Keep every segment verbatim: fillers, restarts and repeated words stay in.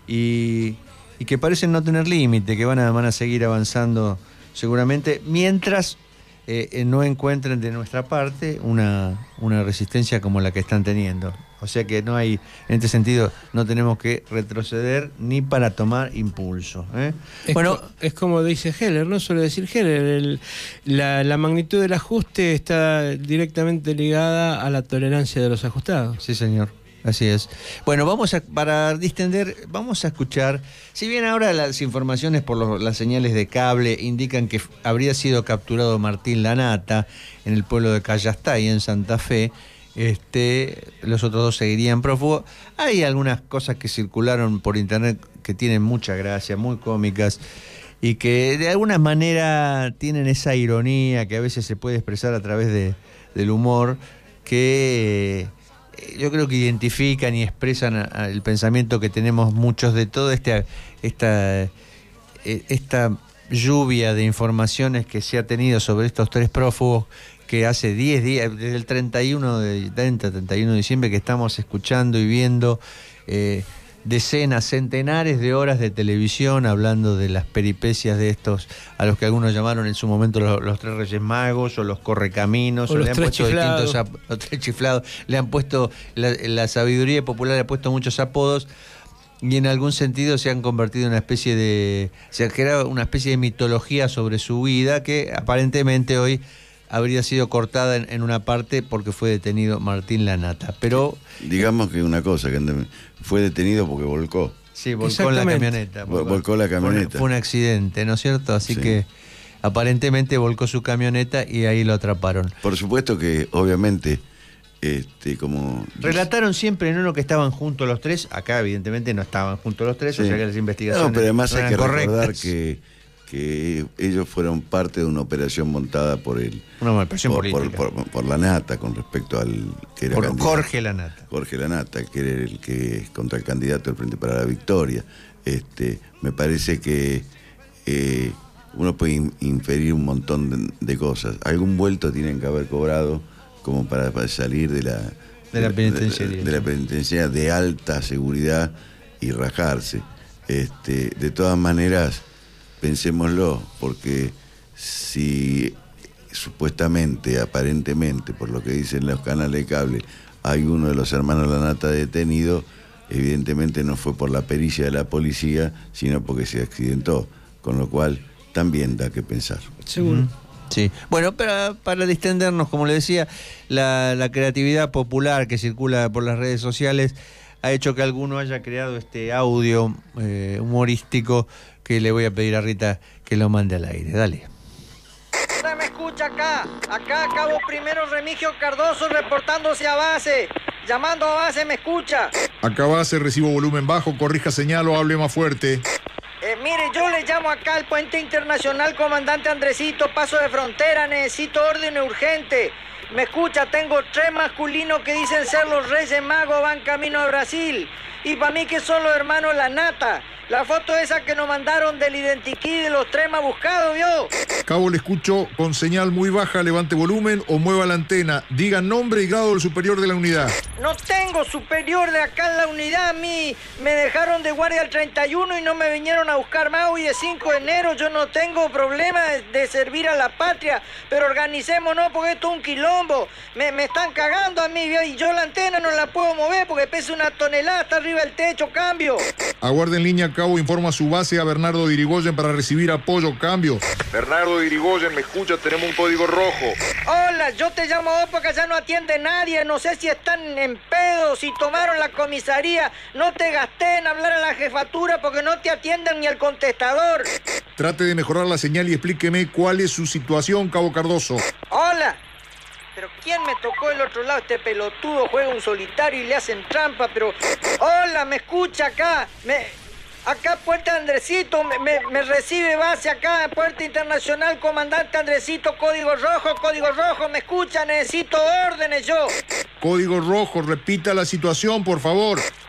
y, y que parecen no tener límite, que van a, van a seguir avanzando seguramente, mientras eh, no encuentren de nuestra parte una, una resistencia como la que están teniendo. O sea que no hay, en este sentido, no tenemos que retroceder ni para tomar impulso, ¿eh? Es Bueno, co es como dice Heller, no suele decir Heller, el, la, la magnitud del ajuste está directamente ligada a la tolerancia de los ajustados. sí, señor. Así es. Bueno, vamos a, para distender, vamos a escuchar, si bien ahora las informaciones por los, las señales de cable indican que habría sido capturado Martín Lanata en el pueblo de Callastay, en Santa Fe, este, los otros dos seguirían prófugos. Hay algunas cosas que circularon por internet que tienen mucha gracia, muy cómicas, y que de alguna manera tienen esa ironía que a veces se puede expresar a través de, del humor, que... yo creo que identifican y expresan el pensamiento que tenemos muchos de toda este, esta, esta lluvia de informaciones que se ha tenido sobre estos tres prófugos, que hace diez días, desde el treinta y uno de diciembre, que estamos escuchando y viendo eh, decenas, centenares de horas de televisión hablando de las peripecias de estos, a los que algunos llamaron en su momento los, los tres Reyes Magos o los correcaminos, o, o los le han tres puesto chiflados. distintos ap- los tres chiflados, le han puesto, la, la sabiduría popular le ha puesto muchos apodos, y en algún sentido se han convertido en una especie de, se ha creado una especie de mitología sobre su vida que aparentemente hoy habría sido cortada en, en una parte porque fue detenido Martín Lanata. Pero digamos que una cosa, que fue detenido porque volcó. sí, volcó en la camioneta. Vol- volcó la camioneta. Fue, fue un accidente, ¿no es cierto? Así Sí. que aparentemente volcó su camioneta y ahí lo atraparon. Por supuesto que, obviamente, este, como... Relataron siempre, ¿no?, que estaban juntos los tres. Acá evidentemente no estaban juntos los tres, Sí. o sea que las investigaciones No, pero además no hay eran que recordar correctas. que, que ellos fueron parte de una operación montada por él. Una operación por, política. por, por, por Lanata con respecto al que era Por candidato. Jorge Lanata. Jorge Lanata, que era el que es contra el candidato del Frente para la Victoria. Este, me parece que eh, uno puede in- inferir un montón de, de cosas. Algún vuelto tienen que haber cobrado como para, para salir de la, De la penitenciaría. de, de la penitenciaria de alta seguridad y rajarse. Este, de todas maneras, pensémoslo, porque si supuestamente, aparentemente, por lo que dicen los canales de cable, hay uno de los hermanos Lanata detenido, evidentemente no fue por la pericia de la policía, sino porque se accidentó, con lo cual también da que pensar. Seguro. Mm, sí. Bueno, para, para distendernos, como le decía, la, la creatividad popular que circula por las redes sociales ha hecho que alguno haya creado este audio eh, humorístico que le voy a pedir a Rita que lo mande al aire. Dale. Usted me escucha acá, acá Cabo Primero Remigio Cardoso reportándose a base, llamando a base, me escucha. Acá base, recibo volumen bajo, corrija señal o hable más fuerte. Eh, mire, yo le llamo acá al puente internacional, comandante Andresito, paso de frontera, necesito orden urgente. Me escucha, tengo tres masculinos que dicen ser los Reyes Magos, van camino a Brasil. Y para mí que son los hermanos Lanata. La foto esa que nos mandaron del identikit de los tres más buscados, ¿vio? Cabo, le escucho con señal muy baja, levante volumen o mueva la antena. Diga nombre y grado del superior de la unidad. No tengo superior de acá en la unidad, a mí me dejaron de guardia el treinta y uno y no me vinieron a buscar más. Hoy es cinco de enero, yo no tengo problema de, de servir a la patria, pero organicémonos porque esto es un quilombo. Me, me están cagando a mí, ¿vio? Y yo la antena no la puedo mover porque pesa una tonelada, está arriba del techo, cambio. Aguarde en línea, Cabo, informa a su base a Bernardo de Irigoyen para recibir apoyo, cambio. Bernardo de Irigoyen, me escucha, tenemos un código rojo. Hola, yo te llamo a vos porque allá no atiende nadie, no sé si están en pedo, si tomaron la comisaría, no te gasté en hablar a la jefatura porque no te atienden ni al contestador. Trate de mejorar la señal y explíqueme cuál es su situación, Cabo Cardoso. Hola. Pero ¿quién me tocó del otro lado? Este pelotudo juega un solitario y le hacen trampa, pero... Hola, me escucha acá, me... Acá Puerta Andresito, me, me, me recibe base acá, Puerta Internacional, comandante Andresito, código rojo, código rojo, me escucha, necesito órdenes yo. Código rojo, repita la situación, por favor.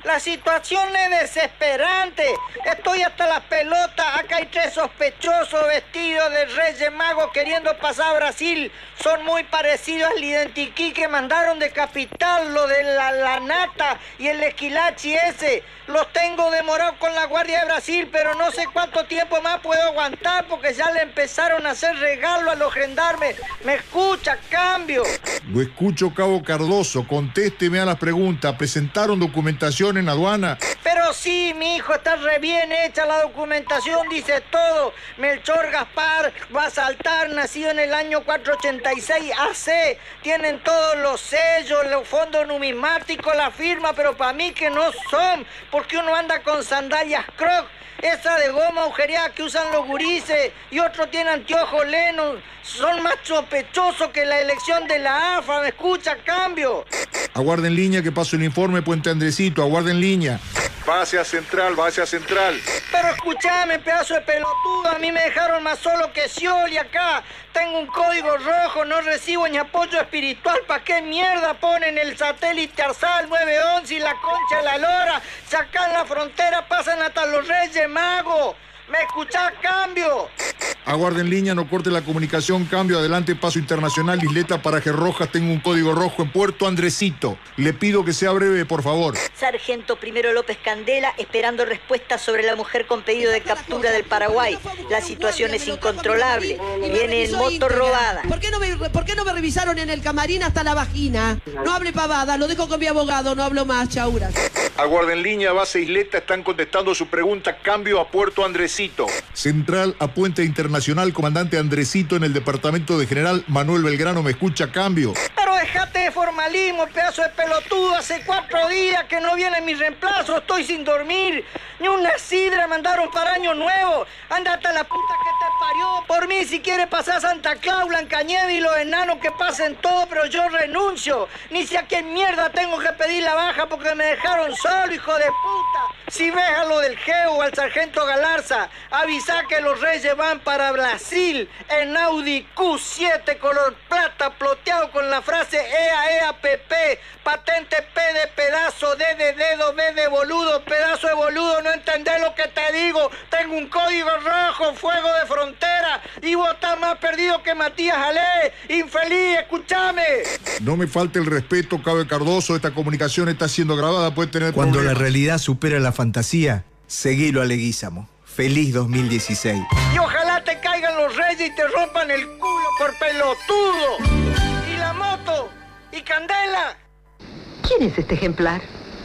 La situación es desesperante. Estoy hasta las pelotas. Acá hay tres sospechosos vestidos de Reyes Magos queriendo pasar a Brasil. Son muy parecidos al identiquí que mandaron de Capital, lo de la, la nata y el esquilachi ese. Los tengo demorados con la Guardia de Brasil, pero no sé cuánto tiempo más puedo aguantar porque ya le empezaron a hacer regalo a los gendarmes. ¿Me escucha, cambio? Lo escucho, Cabo Cardoso. Contésteme a las preguntas. ¿Presentaron documentación en aduana? Pero sí, mi hijo, está re bien hecha la documentación, dice todo. Melchor Gaspar va a saltar, nacido en el año cuatrocientos ochenta y seis A C. Tienen todos los sellos, los fondos numismáticos, la firma, pero para mí que no son, porque uno anda con sandalias Crocs, esa de goma agujereada que usan los gurises, y otro tiene anteojos Lennon. Son más sospechosos que la elección de la A F A. ¿Me escucha, cambio? Aguarden línea que paso el informe, Puente Andresito. Aguarden línea. Base a central, base a central. Pero escuchame, pedazo de pelotudo, a mí me dejaron más solo que Scioli acá. Tengo un código rojo, no recibo ni apoyo espiritual. ¿Para qué mierda ponen el satélite Arsal nueve once y la concha de la lora? Sacan la frontera, pasan hasta los Reyes Magos. ¿Me escuchás, cambio? Aguarden línea, no corte la comunicación, cambio, adelante, paso internacional, Isleta, Paraje Rojas, tengo un código rojo en Puerto Andresito. Le pido que sea breve, por favor. Sargento Primero López Candela, esperando respuesta sobre la mujer con pedido de captura del Paraguay. La situación es incontrolable. Viene en moto robada. ¿Por qué, no me, ¿Por qué no me revisaron en el camarín hasta la vagina? No hable pavada, lo dejo con mi abogado, no hablo más, chauras. Aguarden línea, base Isleta, están contestando su pregunta, cambio a Puerto Andresito. Central a Puente Internacional, comandante Andresito en el departamento de General Manuel Belgrano, ¿me escucha, cambio? Pero dejate de formalismo, pedazo de pelotudo. Hace cuatro días que no viene mi reemplazo, estoy sin dormir. Ni una sidra mandaron para Año Nuevo. Ándate a la puta que te parió. Por mí, si quiere pasar Santa Claus, Blancanieves y los enanos que pasen todo, pero yo renuncio. Ni si a quién mierda tengo que pedir la baja porque me dejaron solo, hijo de puta. Si ves a lo del Geo o al sargento Galarza, avisa que los Reyes van para Brasil en Audi Q siete color plata ploteado con la frase E A E A P P, patente P de pedazo, D de dedo, B de boludo, pedazo de boludo, no entendés lo que te digo. Tengo un código rojo, fuego de frontera, y vos estás más perdido que Matías Ale. Infeliz, escúchame. No me falte el respeto, Cabe Cardoso, esta comunicación está siendo grabada, puede tener Cuando problemas. la realidad supera la fantasía, seguilo a Leguízamo. Feliz dos mil dieciséis. Y ojalá te caigan los Reyes y te rompan el culo por pelotudo. Y la moto, y Candela. ¿Quién es este ejemplar?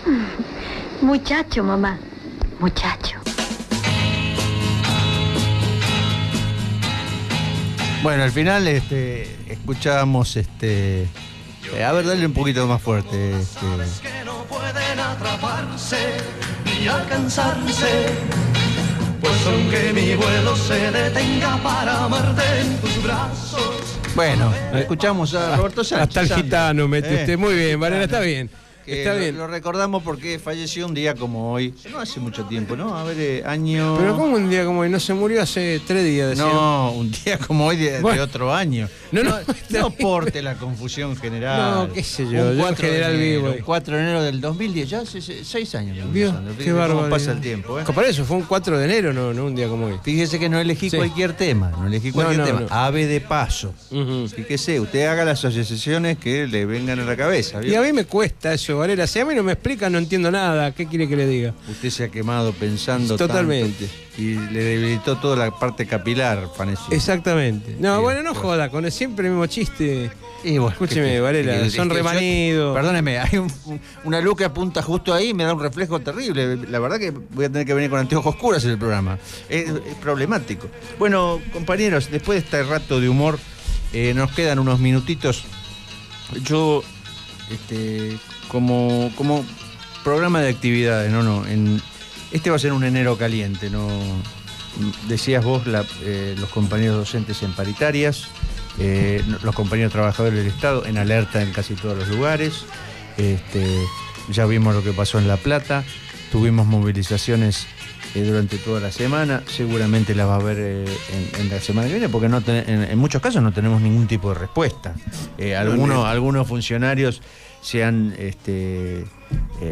Muchacho, mamá. Muchacho. Bueno, al final este, escuchábamos este. Eh, a ver, dale un poquito más fuerte. Este. Que no pueden atraparse ni alcanzarse. Pues aunque mi vuelo se detenga para amarte en tus brazos. Bueno, escuchamos a Roberto Sánchez. Hasta el Sánchez. gitano mete Eh, usted. Muy bien, Varela, gitano. está bien. Que Está lo, bien. lo recordamos porque falleció un día como hoy. No hace mucho tiempo, ¿no? A ver, eh, año. Pero ¿cómo un día como hoy? No se murió hace tres días, decía. No, un día como hoy de, Bueno. de otro año. No, No, no, no, está bien. porte la confusión general. No, qué sé yo, Un yo en cuatro de general enero, vivo ahí. un cuatro de enero del dos mil diez, ya hace se- seis años. que ¿Vio? estamos usando. Qué Fíjese bárbaro. cómo pasa el tiempo, ¿eh? Por eso, fue un cuatro de enero, no, no un día como hoy. Fíjese que no elegí Sí. cualquier tema, no elegí cualquier no, tema. no. Ave de paso. Ujú. Fíjese, usted haga las asociaciones que le vengan a la cabeza. ¿vio? Y a mí me cuesta eso, Varela. Si a mí no me explican, no entiendo nada. ¿Qué quiere que le diga? Usted se ha quemado pensando Totalmente. tanto y le debilitó toda la parte capilar, Fanesi. Exactamente. No, Bien, bueno, no bueno. joda, con el siempre el mismo chiste. Y bueno, Escúcheme, que- que- Varela, que- son que yo- remanidos. Perdóneme, hay un- un- una luz que apunta justo ahí y me da un reflejo terrible. La verdad que voy a tener que venir con anteojos oscuros en el programa. Es, es problemático. Bueno, compañeros, después de este rato de humor, eh, nos quedan unos minutitos. Yo, este, como, como programa de actividades, no, no, en, este va a ser un enero caliente, ¿no? Decías vos, la, eh, los compañeros docentes en paritarias, eh, los compañeros trabajadores del Estado en alerta en casi todos los lugares. Este, ya vimos lo que pasó en La Plata, tuvimos movilizaciones eh, durante toda la semana, seguramente las va a haber eh, en, en la semana que viene, porque no ten- en, en muchos casos no tenemos ningún tipo de respuesta. Eh, algunos, algunos funcionarios se han este, eh,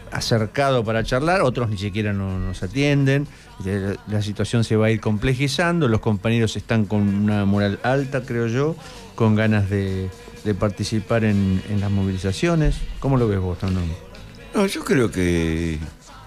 acercado para charlar, otros ni siquiera no, nos atienden. La situación se va a ir complejizando, los compañeros están con una moral alta, creo yo, con ganas de, de participar en, en las movilizaciones. ¿Cómo lo ves vos, Tonón? No, yo creo que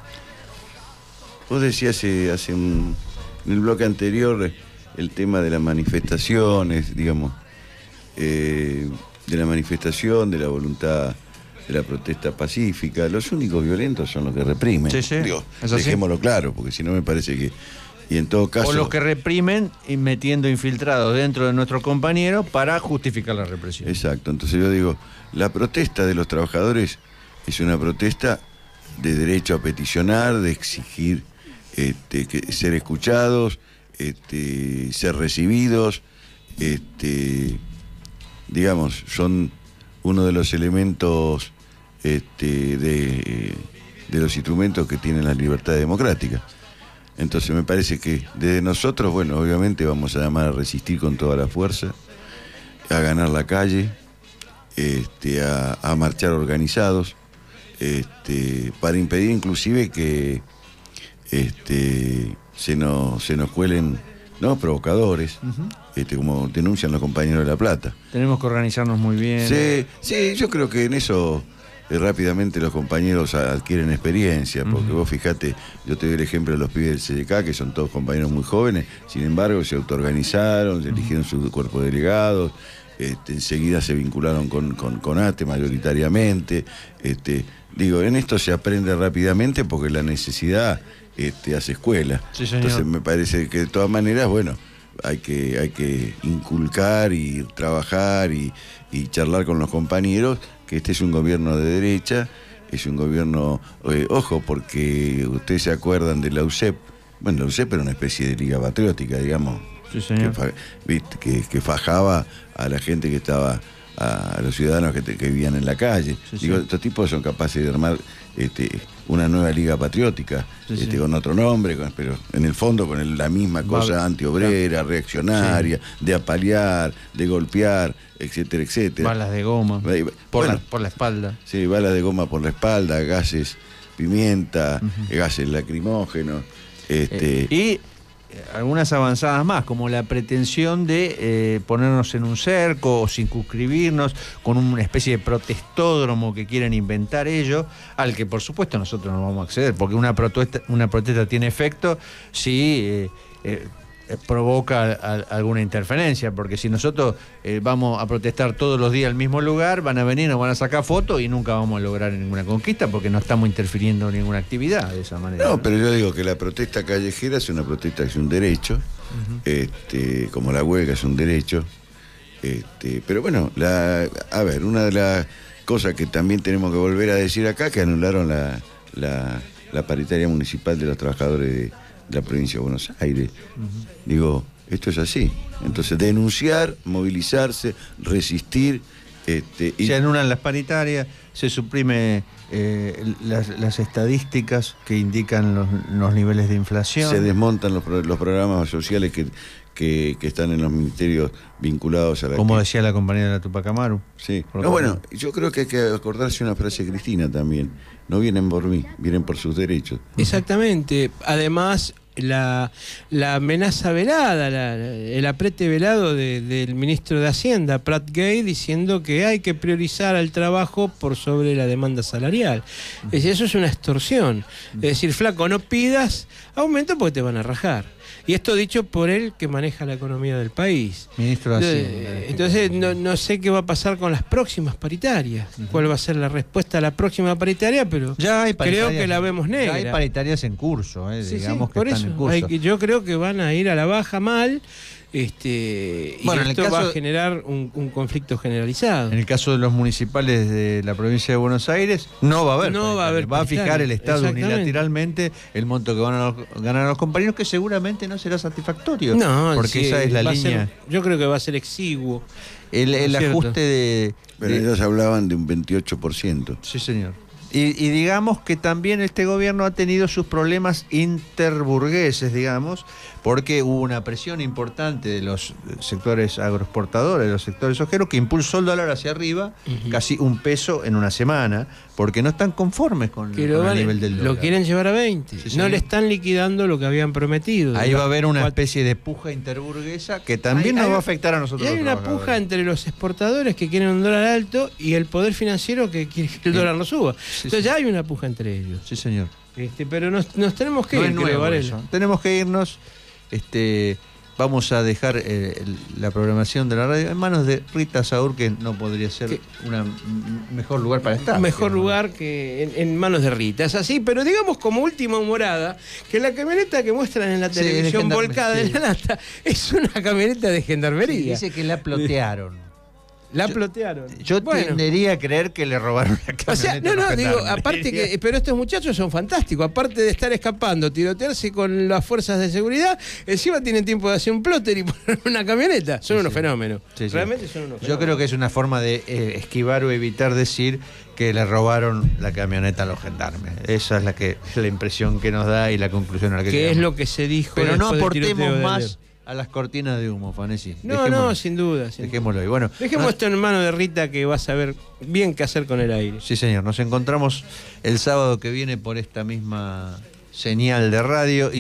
vos decías hace, hace un, en el bloque anterior el tema de las manifestaciones, digamos, eh, de la manifestación, de la voluntad de la protesta pacífica. Los únicos violentos son los que reprimen. Sí, sí. Digo, ¿Es así? dejémoslo claro, porque si no me parece que... Y en todo caso... O los que reprimen y metiendo infiltrados dentro de nuestros compañeros para justificar la represión. Exacto. Entonces yo digo, la protesta de los trabajadores es una protesta de derecho a peticionar, de exigir este, que, ser escuchados, este, ser recibidos, este, digamos, son uno de los elementos este, de, de los instrumentos que tienen las libertades democráticas. Entonces me parece que desde nosotros, bueno, obviamente vamos a llamar a resistir con toda la fuerza, a ganar la calle, este, a, a marchar organizados, este, para impedir inclusive que este, se nos, se nos cuelen, ¿no?, provocadores, uh-huh. este, como denuncian los compañeros de La Plata. Tenemos que organizarnos muy bien. Sí, sí, yo creo que en eso eh, rápidamente los compañeros adquieren experiencia, porque uh-huh. vos fijate, yo te doy el ejemplo de los pibes del C D K, que son todos compañeros muy jóvenes, sin embargo se autoorganizaron, uh-huh. eligieron su cuerpo de delegados, este, enseguida se vincularon con, con, con A T E mayoritariamente. Este, digo, en esto se aprende rápidamente porque la necesidad este, hace escuela. Sí, señor. Entonces me parece que de todas maneras, bueno, hay que, hay que inculcar y trabajar y, y charlar con los compañeros que este es un gobierno de derecha, es un gobierno, eh, ojo, porque ustedes se acuerdan de la U C E P, bueno, la U C E P era una especie de liga patriótica, digamos, sí, señor. Que, ¿viste? Que, que fajaba a la gente que estaba, a, a los ciudadanos que, te, que vivían en la calle. Sí, Digo, sí. Estos tipos son capaces de armar este, una nueva liga patriótica, sí, este, sí. con otro nombre, con, pero en el fondo con el, la misma cosa Va, antiobrera, reaccionaria, sí. de apalear, de golpear, etcétera, etcétera. Balas de goma por, bueno, la, por la espalda. Sí, balas de goma por la espalda, gases pimienta, uh-huh. gases lacrimógenos. Este, eh, y algunas avanzadas más, como la pretensión de eh, ponernos en un cerco o circunscribirnos con una especie de protestódromo que quieren inventar ellos, al que por supuesto nosotros no vamos a acceder, porque una protesta, una protesta tiene efecto si eh, eh, provoca a, a, alguna interferencia, porque si nosotros eh, vamos a protestar todos los días al mismo lugar, van a venir, nos van a sacar fotos y nunca vamos a lograr ninguna conquista porque no estamos interfiriendo en ninguna actividad de esa manera. No, pero yo digo que la protesta callejera es una protesta que es un derecho, uh-huh. este, como la huelga es un derecho, este, pero bueno, la, a ver, una de las cosas que también tenemos que volver a decir acá, que anularon la, la, la paritaria municipal de los trabajadores de la provincia de Buenos Aires. Uh-huh. Digo, esto es así. Entonces, denunciar, movilizarse, resistir. Este, y... Se anulan las paritarias, se suprime eh, las, las estadísticas que indican los, los niveles de inflación. Se desmontan los, los programas sociales que, que, que están en los ministerios vinculados a la... Como que... decía la compañera de la Tupac Amaru. Sí. No, bueno, yo creo que hay que acordarse una frase de Cristina también. No vienen por mí, vienen por sus derechos. Exactamente. Además, la, la amenaza velada, la, el aprete velado de, del ministro de Hacienda, Prat Gay, diciendo que hay que priorizar al trabajo por sobre la demanda salarial. Es decir, eso es una extorsión. Es decir, flaco, no pidas aumento porque te van a rajar. Y esto dicho por él que maneja la economía del país. Ministro de Hacienda. Entonces no, no sé qué va a pasar con las próximas paritarias. Uh-huh. ¿Cuál va a ser la respuesta a la próxima paritaria? Pero ya hay creo que la vemos negra. Ya hay paritarias en curso, eh, sí, digamos sí, que por están eso. en curso. Hay, yo creo que van a ir a la baja mal. Este, bueno, y esto en el caso, va a generar un, un conflicto generalizado. En el caso de los municipales de la provincia de Buenos Aires, no va a haber. No va a haber. Va a fijar el Estado unilateralmente el monto que van a ganar a los compañeros, que seguramente no será satisfactorio. No, porque sí, esa es la va línea. A ser, yo creo que va a ser exiguo. El, el ajuste de. Pero de, ellos hablaban de un veintiocho por ciento. Sí, señor. Y, y digamos que también este gobierno ha tenido sus problemas interburgueses, digamos, porque hubo una presión importante de los sectores agroexportadores, de los sectores ojeros, que impulsó el dólar hacia arriba, uh-huh. casi un peso en una semana, porque no están conformes con, que con lo, el van, nivel del dólar. lo quieren llevar a veinte. Sí, no señor. le están liquidando lo que habían prometido. Ahí va a haber una Cuatro. especie de puja interburguesa que también Hay- nos hay- va a afectar a nosotros. Y hay los una trabajadores. puja entre los exportadores que quieren un dólar alto y el poder financiero que quiere que el Sí. dólar no suba. Sí, Entonces sí. ya hay una puja entre ellos. Sí, señor. Este, pero nos, nos tenemos que No ir, es creo, nuevo Varela. eso. Tenemos que irnos. Este, vamos a dejar eh, el- la programación de la radio en manos de Rita Saur, que no podría ser un mejor lugar para estar. Mejor que no. lugar que en, en manos de Rita, es así, pero digamos como última morada, que la camioneta que muestran en la Sí, de televisión gendarme- volcada sí. de la nata es una camioneta de Sí, gendarmería. dice que la plotearon. La Yo- plotearon. Yo Bueno. tendería a creer que le robaron la camioneta. O sea, no, a no, los digo, gendarmes. aparte que, pero estos muchachos son fantásticos, aparte de estar escapando, tirotearse con las fuerzas de seguridad, encima tienen tiempo de hacer un plotter y poner una camioneta, son Sí, unos sí. fenómenos. Sí, sí. Realmente son unos Yo fenómenos. creo que es una forma de eh, esquivar o evitar decir que le robaron la camioneta a los gendarmes. Esa es la que la impresión que nos da y la conclusión a la que que es llegamos. lo que se dijo. Pero no después del tiroteo aportemos de más ayer. a las cortinas de humo, Fanesi. No, Dejémoslo. no, sin duda. sin Dejémoslo ahí. Bueno, Dejemos nos- esto en manos de Rita, que va a saber bien qué hacer con el aire. sí, señor. Nos encontramos el sábado que viene por esta misma señal de radio.